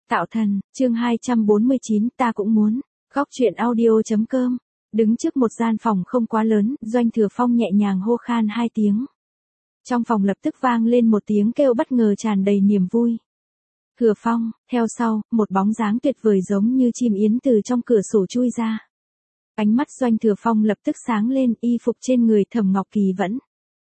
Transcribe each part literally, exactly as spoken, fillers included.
Tạo thần, chương hai trăm bốn mươi chín, ta cũng muốn. Góc truyện audio.com. Đứng trước một gian phòng không quá lớn, Doanh Thừa Phong nhẹ nhàng hô khan hai tiếng. Trong phòng lập tức vang lên một tiếng kêu bất ngờ tràn đầy niềm vui. Thừa Phong, theo sau, một bóng dáng tuyệt vời giống như chim yến từ trong cửa sổ chui ra. Ánh mắt Doanh Thừa Phong lập tức sáng lên, y phục trên người Thẩm Ngọc Kỳ vẫn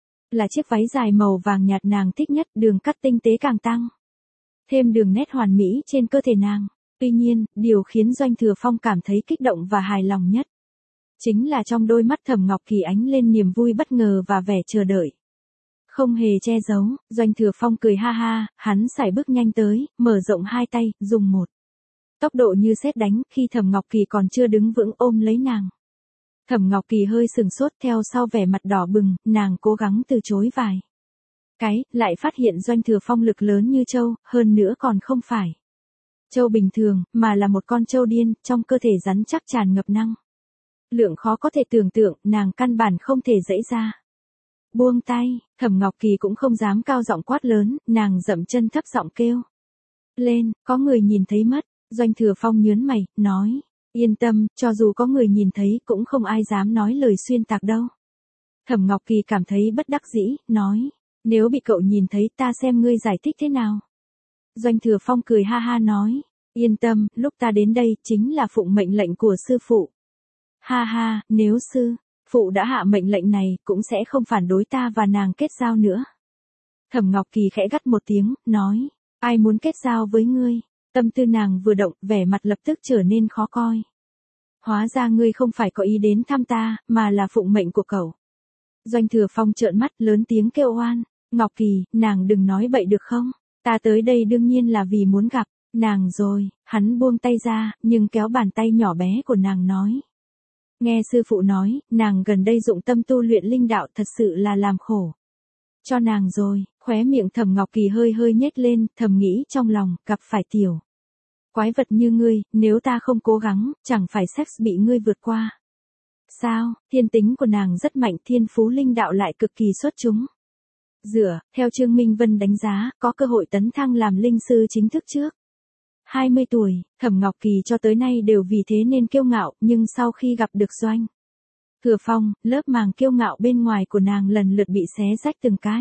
là chiếc váy dài màu vàng nhạt nàng thích nhất, đường cắt tinh tế càng tăng thêm đường nét hoàn mỹ trên cơ thể nàng. Tuy nhiên, điều khiến Doanh Thừa Phong cảm thấy kích động và hài lòng nhất chính là trong đôi mắt Thẩm Ngọc Kỳ ánh lên niềm vui bất ngờ và vẻ chờ đợi. Không hề che giấu, Doanh Thừa Phong cười ha ha, hắn sải bước nhanh tới, mở rộng hai tay, dùng một tốc độ như sét đánh, khi Thẩm Ngọc Kỳ còn chưa đứng vững ôm lấy nàng. Thẩm Ngọc Kỳ hơi sừng sốt, theo sau vẻ mặt đỏ bừng, nàng cố gắng từ chối vài cái, lại phát hiện Doanh Thừa Phong lực lớn như trâu, hơn nữa còn không phải trâu bình thường, mà là một con trâu điên, trong cơ thể rắn chắc tràn ngập năng lượng khó có thể tưởng tượng, nàng căn bản không thể giãy ra. Buông tay, Thẩm Ngọc Kỳ cũng không dám cao giọng quát lớn, nàng dậm chân thấp giọng kêu lên, có người nhìn thấy mất. Doanh Thừa Phong nhớn mày, nói, yên tâm, cho dù có người nhìn thấy cũng không ai dám nói lời xuyên tạc đâu. Thẩm Ngọc Kỳ cảm thấy bất đắc dĩ, nói, nếu bị cậu nhìn thấy ta xem ngươi giải thích thế nào. Doanh Thừa Phong cười ha ha nói, yên tâm, lúc ta đến đây chính là phụng mệnh lệnh của sư phụ. Ha ha, nếu sư phụ đã hạ mệnh lệnh này cũng sẽ không phản đối ta và nàng kết giao nữa. Thẩm Ngọc Kỳ khẽ gắt một tiếng, nói, ai muốn kết giao với ngươi? Tâm tư nàng vừa động, vẻ mặt lập tức trở nên khó coi. Hóa ra ngươi không phải có ý đến thăm ta, mà là phụng mệnh của cậu. Doanh Thừa Phong trợn mắt lớn tiếng kêu oan, Ngọc Kỳ, nàng đừng nói bậy được không? Ta tới đây đương nhiên là vì muốn gặp nàng rồi. Hắn buông tay ra, nhưng kéo bàn tay nhỏ bé của nàng nói, nghe sư phụ nói, nàng gần đây dụng tâm tu luyện linh đạo, thật sự là làm khổ cho nàng rồi. Khóe miệng Thẩm Ngọc Kỳ hơi hơi nhếch lên, thầm nghĩ trong lòng, gặp phải tiểu quái vật như ngươi, nếu ta không cố gắng, chẳng phải sex bị ngươi vượt qua. Sao? Thiên tính của nàng rất mạnh, thiên phú linh đạo lại cực kỳ xuất chúng. Dựa, theo Trương Minh Vân đánh giá, có cơ hội tấn thăng làm linh sư chính thức trước hai mươi tuổi, Thẩm Ngọc Kỳ cho tới nay đều vì thế nên kiêu ngạo, nhưng sau khi gặp được Doanh Thừa Phong, lớp màng kiêu ngạo bên ngoài của nàng lần lượt bị xé rách từng cái.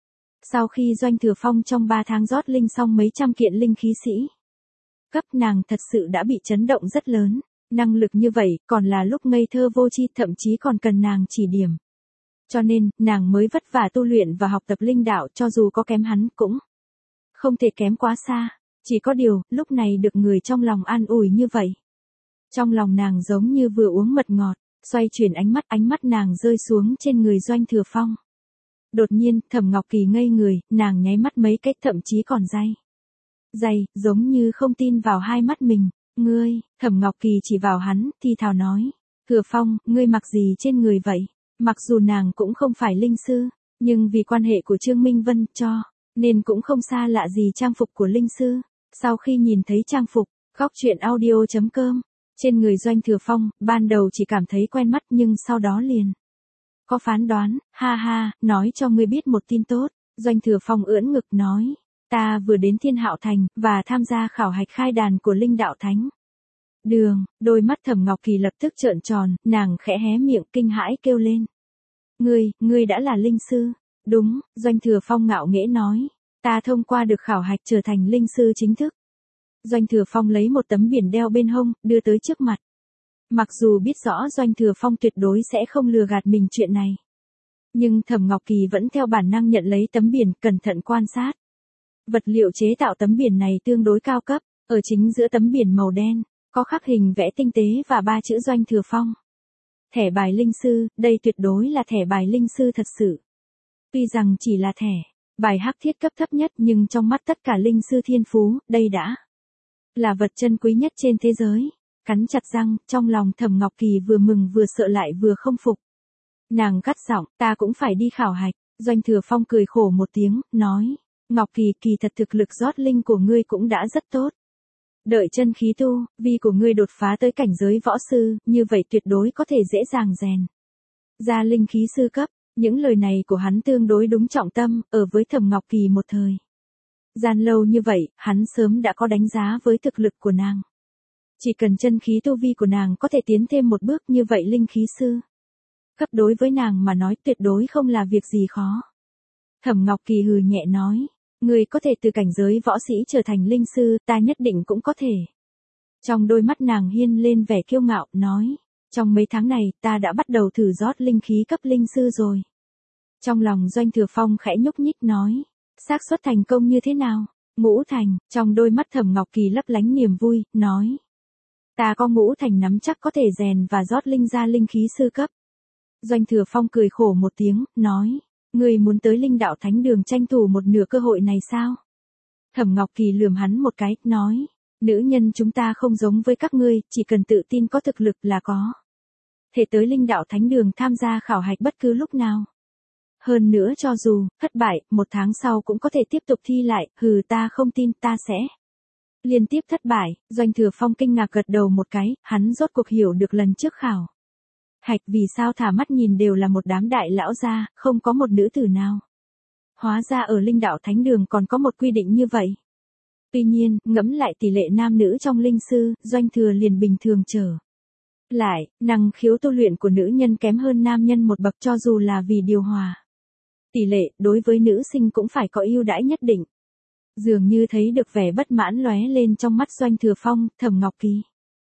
Sau khi Doanh Thừa Phong trong ba tháng rót linh xong mấy trăm kiện linh khí sĩ cấp, nàng thật sự đã bị chấn động rất lớn. Năng lực như vậy, còn là lúc ngây thơ vô tri, thậm chí còn cần nàng chỉ điểm. Cho nên, nàng mới vất vả tu luyện và học tập linh đạo, cho dù có kém hắn cũng không thể kém quá xa. Chỉ có điều, lúc này được người trong lòng an ủi như vậy. Trong lòng nàng giống như vừa uống mật ngọt, xoay chuyển ánh mắt, ánh mắt nàng rơi xuống trên người Doanh Thừa Phong. Đột nhiên, Thẩm Ngọc Kỳ ngây người, nàng nháy mắt mấy cái, thậm chí còn day day, giống như không tin vào hai mắt mình. Ngươi, Thẩm Ngọc Kỳ chỉ vào hắn, thì thào nói, Thừa Phong, ngươi mặc gì trên người vậy? Mặc dù nàng cũng không phải linh sư, nhưng vì quan hệ của Trương Minh Vân cho, nên cũng không xa lạ gì trang phục của linh sư. Sau khi nhìn thấy trang phục, góc truyện audio.com, trên người Doanh Thừa Phong, ban đầu chỉ cảm thấy quen mắt nhưng sau đó liền có phán đoán, ha ha, nói cho ngươi biết một tin tốt. Doanh Thừa Phong ưỡn ngực nói, ta vừa đến Thiên Hạo Thành, và tham gia khảo hạch khai đàn của Linh Đạo Thánh Đường. Đôi mắt Thẩm Ngọc Kỳ lập tức trợn tròn, nàng khẽ hé miệng kinh hãi kêu lên. Ngươi, ngươi đã là linh sư? Đúng, Doanh Thừa Phong ngạo nghễ nói, ta thông qua được khảo hạch trở thành linh sư chính thức. Doanh Thừa Phong lấy một tấm biển đeo bên hông, đưa tới trước mặt. Mặc dù biết rõ Doanh Thừa Phong tuyệt đối sẽ không lừa gạt mình chuyện này, nhưng Thẩm Ngọc Kỳ vẫn theo bản năng nhận lấy tấm biển, cẩn thận quan sát. Vật liệu chế tạo tấm biển này tương đối cao cấp, ở chính giữa tấm biển màu đen, có khắc hình vẽ tinh tế và ba chữ Doanh Thừa Phong. Thẻ bài linh sư, đây tuyệt đối là thẻ bài linh sư thật sự. Tuy rằng chỉ là thẻ bài hắc thiết cấp thấp nhất, nhưng trong mắt tất cả linh sư thiên phú, đây đã là vật chân quý nhất trên thế giới. Cắn chặt răng, trong lòng Thẩm Ngọc Kỳ vừa mừng vừa sợ lại vừa không phục. Nàng gắt giọng, ta cũng phải đi khảo hạch. Doanh Thừa Phong cười khổ một tiếng, nói, Ngọc Kỳ, kỳ thật thực lực rót linh của ngươi cũng đã rất tốt. Đợi chân khí tu vi của ngươi đột phá tới cảnh giới võ sư, như vậy tuyệt đối có thể dễ dàng rèn ra linh khí sư cấp. Những lời này của hắn tương đối đúng trọng tâm, ở với Thẩm Ngọc Kỳ một thời. Gian lâu như vậy, hắn sớm đã có đánh giá với thực lực của nàng. Chỉ cần chân khí tu vi của nàng có thể tiến thêm một bước như vậy linh khí sư cấp đối với nàng mà nói tuyệt đối không là việc gì khó. Thẩm Ngọc Kỳ hừ nhẹ nói, người có thể từ cảnh giới võ sĩ trở thành linh sư, ta nhất định cũng có thể. Trong đôi mắt nàng hiên lên vẻ kiêu ngạo, nói, trong mấy tháng này ta đã bắt đầu thử rót linh khí cấp linh sư rồi. Trong lòng Doanh Thừa Phong khẽ nhúc nhích nói, xác suất thành công như thế nào? Ngũ thành, trong đôi mắt Thẩm Ngọc Kỳ lấp lánh niềm vui, nói, ta có ngũ thành nắm chắc có thể rèn và rót linh ra linh khí sư cấp. Doanh Thừa Phong cười khổ một tiếng, nói, ngươi muốn tới linh đạo thánh đường tranh thủ một nửa cơ hội này sao? Thẩm Ngọc Kỳ lườm hắn một cái, nói, nữ nhân chúng ta không giống với các ngươi, chỉ cần tự tin có thực lực là có thể tới linh đạo thánh đường tham gia khảo hạch bất cứ lúc nào. Hơn nữa cho dù thất bại, một tháng sau cũng có thể tiếp tục thi lại, hừ ta không tin ta sẽ liên tiếp thất bại. Doanh Thừa Phong kinh ngạc gật đầu một cái, hắn rốt cuộc hiểu được lần trước khảo hạch vì sao thả mắt nhìn đều là một đám đại lão gia, không có một nữ tử nào. Hóa ra ở linh đạo thánh đường còn có một quy định như vậy. Tuy nhiên, ngẫm lại tỷ lệ nam nữ trong linh sư, Doanh Thừa liền bình thường trở lại, năng khiếu tu luyện của nữ nhân kém hơn nam nhân một bậc cho dù là vì điều hòa tỷ lệ, đối với nữ sinh cũng phải có ưu đãi nhất định. Dường như thấy được vẻ bất mãn lóe lên trong mắt Doanh Thừa Phong, Thẩm Ngọc Kỳ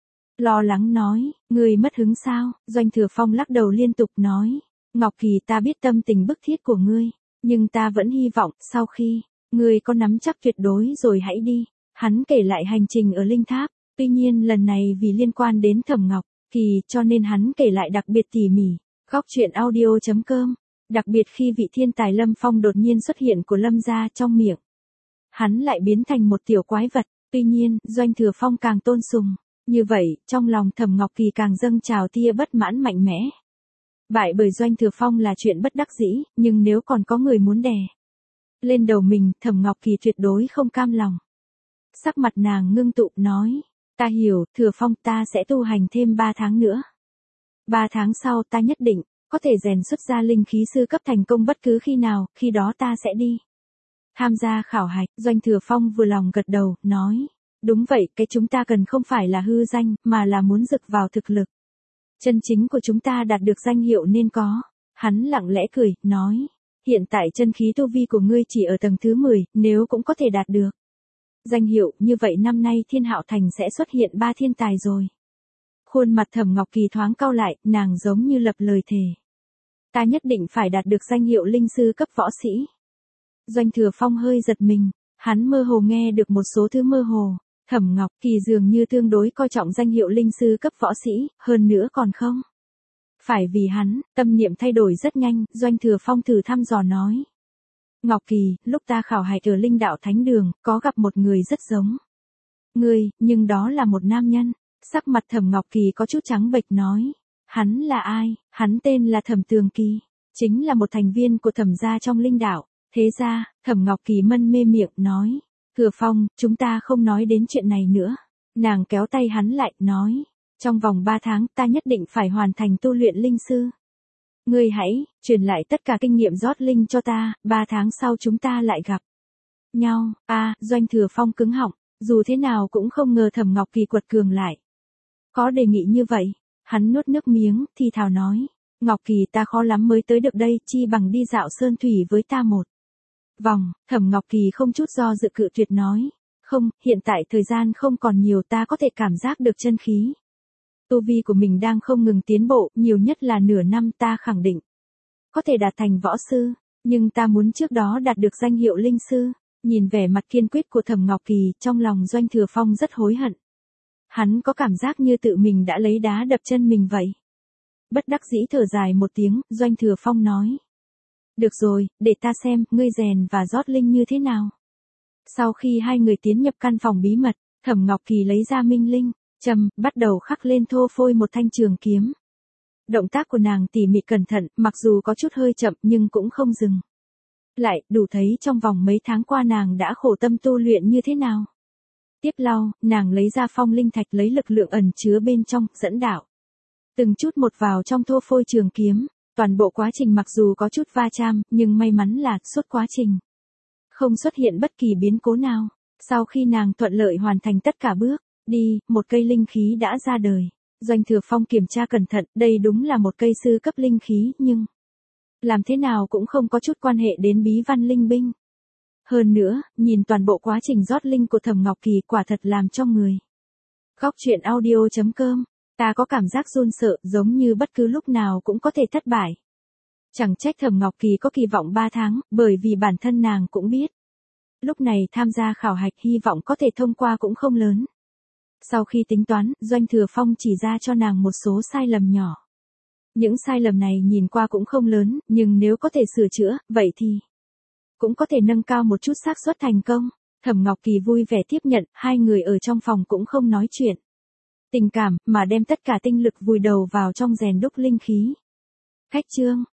lo lắng nói, người mất hứng sao? Doanh Thừa Phong lắc đầu liên tục nói, Ngọc Kỳ ta biết tâm tình bức thiết của ngươi, nhưng ta vẫn hy vọng, sau khi ngươi có nắm chắc tuyệt đối rồi hãy đi. Hắn kể lại hành trình ở Linh Tháp, tuy nhiên lần này vì liên quan đến Thẩm Ngọc Kỳ cho nên hắn kể lại đặc biệt tỉ mỉ. Góc truyện audio chấm com, đặc biệt khi vị thiên tài Lâm Phong đột nhiên xuất hiện của Lâm gia trong miệng. Hắn lại biến thành một tiểu quái vật, tuy nhiên, Doanh Thừa Phong càng tôn sùng. Như vậy, trong lòng Thẩm Ngọc Kỳ càng dâng trào tia bất mãn mạnh mẽ. Bại bởi Doanh Thừa Phong là chuyện bất đắc dĩ, nhưng nếu còn có người muốn đè lên đầu mình, Thẩm Ngọc Kỳ tuyệt đối không cam lòng. Sắc mặt nàng ngưng tụ nói, ta hiểu, Thừa Phong ta sẽ tu hành thêm ba tháng nữa. ba tháng sau ta nhất định có thể rèn xuất ra linh khí sư cấp thành công bất cứ khi nào, khi đó ta sẽ đi tham gia khảo hạch. Doanh Thừa Phong vừa lòng gật đầu, nói, đúng vậy, cái chúng ta cần không phải là hư danh, mà là muốn rực vào thực lực chân chính của chúng ta đạt được danh hiệu nên có. Hắn lặng lẽ cười, nói, hiện tại chân khí tu vi của ngươi chỉ ở tầng thứ mười, nếu cũng có thể đạt được danh hiệu, như vậy năm nay Thiên Hạo Thành sẽ xuất hiện ba thiên tài rồi. Khuôn mặt Thẩm Ngọc Kỳ thoáng cau lại, nàng giống như lập lời thề. Ta nhất định phải đạt được danh hiệu linh sư cấp võ sĩ. Doanh Thừa Phong hơi giật mình, hắn mơ hồ nghe được một số thứ mơ hồ. Thẩm Ngọc Kỳ dường như tương đối coi trọng danh hiệu linh sư cấp võ sĩ, hơn nữa còn không phải vì hắn. Tâm niệm thay đổi rất nhanh, Doanh Thừa Phong thử thăm dò nói, Ngọc Kỳ, lúc ta khảo hạch ở linh đạo thánh đường, có gặp một người rất giống ngươi, nhưng đó là một nam nhân. Sắc mặt Thẩm Ngọc Kỳ có chút trắng bệch nói, hắn là ai? Hắn tên là Thẩm Tường Kỳ, chính là một thành viên của Thẩm gia trong linh đạo. Thế ra, Thẩm Ngọc Kỳ mân mê miệng nói, Thừa Phong, chúng ta không nói đến chuyện này nữa. Nàng kéo tay hắn lại, nói, trong vòng ba tháng ta nhất định phải hoàn thành tu luyện linh sư. Ngươi hãy truyền lại tất cả kinh nghiệm rót linh cho ta, ba tháng sau chúng ta lại gặp nhau. A, à, Doanh Thừa Phong cứng họng, dù thế nào cũng không ngờ Thẩm Ngọc Kỳ quật cường lại có đề nghị như vậy. Hắn nuốt nước miếng, thì thào nói, Ngọc Kỳ ta khó lắm mới tới được đây, chi bằng đi dạo sơn thủy với ta một vòng. Thẩm Ngọc Kỳ không chút do dự cự tuyệt nói, không, hiện tại thời gian không còn nhiều, ta có thể cảm giác được chân khí tu vi của mình đang không ngừng tiến bộ, nhiều nhất là nửa năm ta khẳng định có thể đạt thành võ sư, nhưng ta muốn trước đó đạt được danh hiệu linh sư. Nhìn vẻ mặt kiên quyết của Thẩm Ngọc Kỳ, trong lòng Doanh Thừa Phong rất hối hận. Hắn có cảm giác như tự mình đã lấy đá đập chân mình vậy. Bất đắc dĩ thở dài một tiếng, Doanh Thừa Phong nói, được rồi, để ta xem, ngươi rèn và rót linh như thế nào. Sau khi hai người tiến nhập căn phòng bí mật, Thẩm Ngọc Kỳ lấy ra minh linh châm, bắt đầu khắc lên thô phôi một thanh trường kiếm. Động tác của nàng tỉ mỉ cẩn thận, mặc dù có chút hơi chậm nhưng cũng không dừng lại, đủ thấy trong vòng mấy tháng qua nàng đã khổ tâm tu luyện như thế nào. Tiếp lau, nàng lấy ra phong linh thạch lấy lực lượng ẩn chứa bên trong, dẫn đạo từng chút một vào trong thô phôi trường kiếm. Toàn bộ quá trình mặc dù có chút va chạm, nhưng may mắn là suốt quá trình không xuất hiện bất kỳ biến cố nào. Sau khi nàng thuận lợi hoàn thành tất cả bước đi, một cây linh khí đã ra đời. Doanh Thừa Phong kiểm tra cẩn thận, đây đúng là một cây sư cấp linh khí, nhưng làm thế nào cũng không có chút quan hệ đến bí văn linh binh. Hơn nữa, nhìn toàn bộ quá trình rót linh của Thẩm Ngọc Kỳ quả thật làm cho người. Góc truyện audio chấm com, ta có cảm giác run sợ, giống như bất cứ lúc nào cũng có thể thất bại. Chẳng trách Thẩm Ngọc Kỳ có kỳ vọng ba tháng, bởi vì bản thân nàng cũng biết. Lúc này tham gia khảo hạch hy vọng có thể thông qua cũng không lớn. Sau khi tính toán, Doanh Thừa Phong chỉ ra cho nàng một số sai lầm nhỏ. Những sai lầm này nhìn qua cũng không lớn, nhưng nếu có thể sửa chữa, vậy thì cũng có thể nâng cao một chút xác suất thành công. Thẩm Ngọc Kỳ vui vẻ tiếp nhận, hai người ở trong phòng cũng không nói chuyện tình cảm, mà đem tất cả tinh lực vùi đầu vào trong rèn đúc linh khí. Khách chương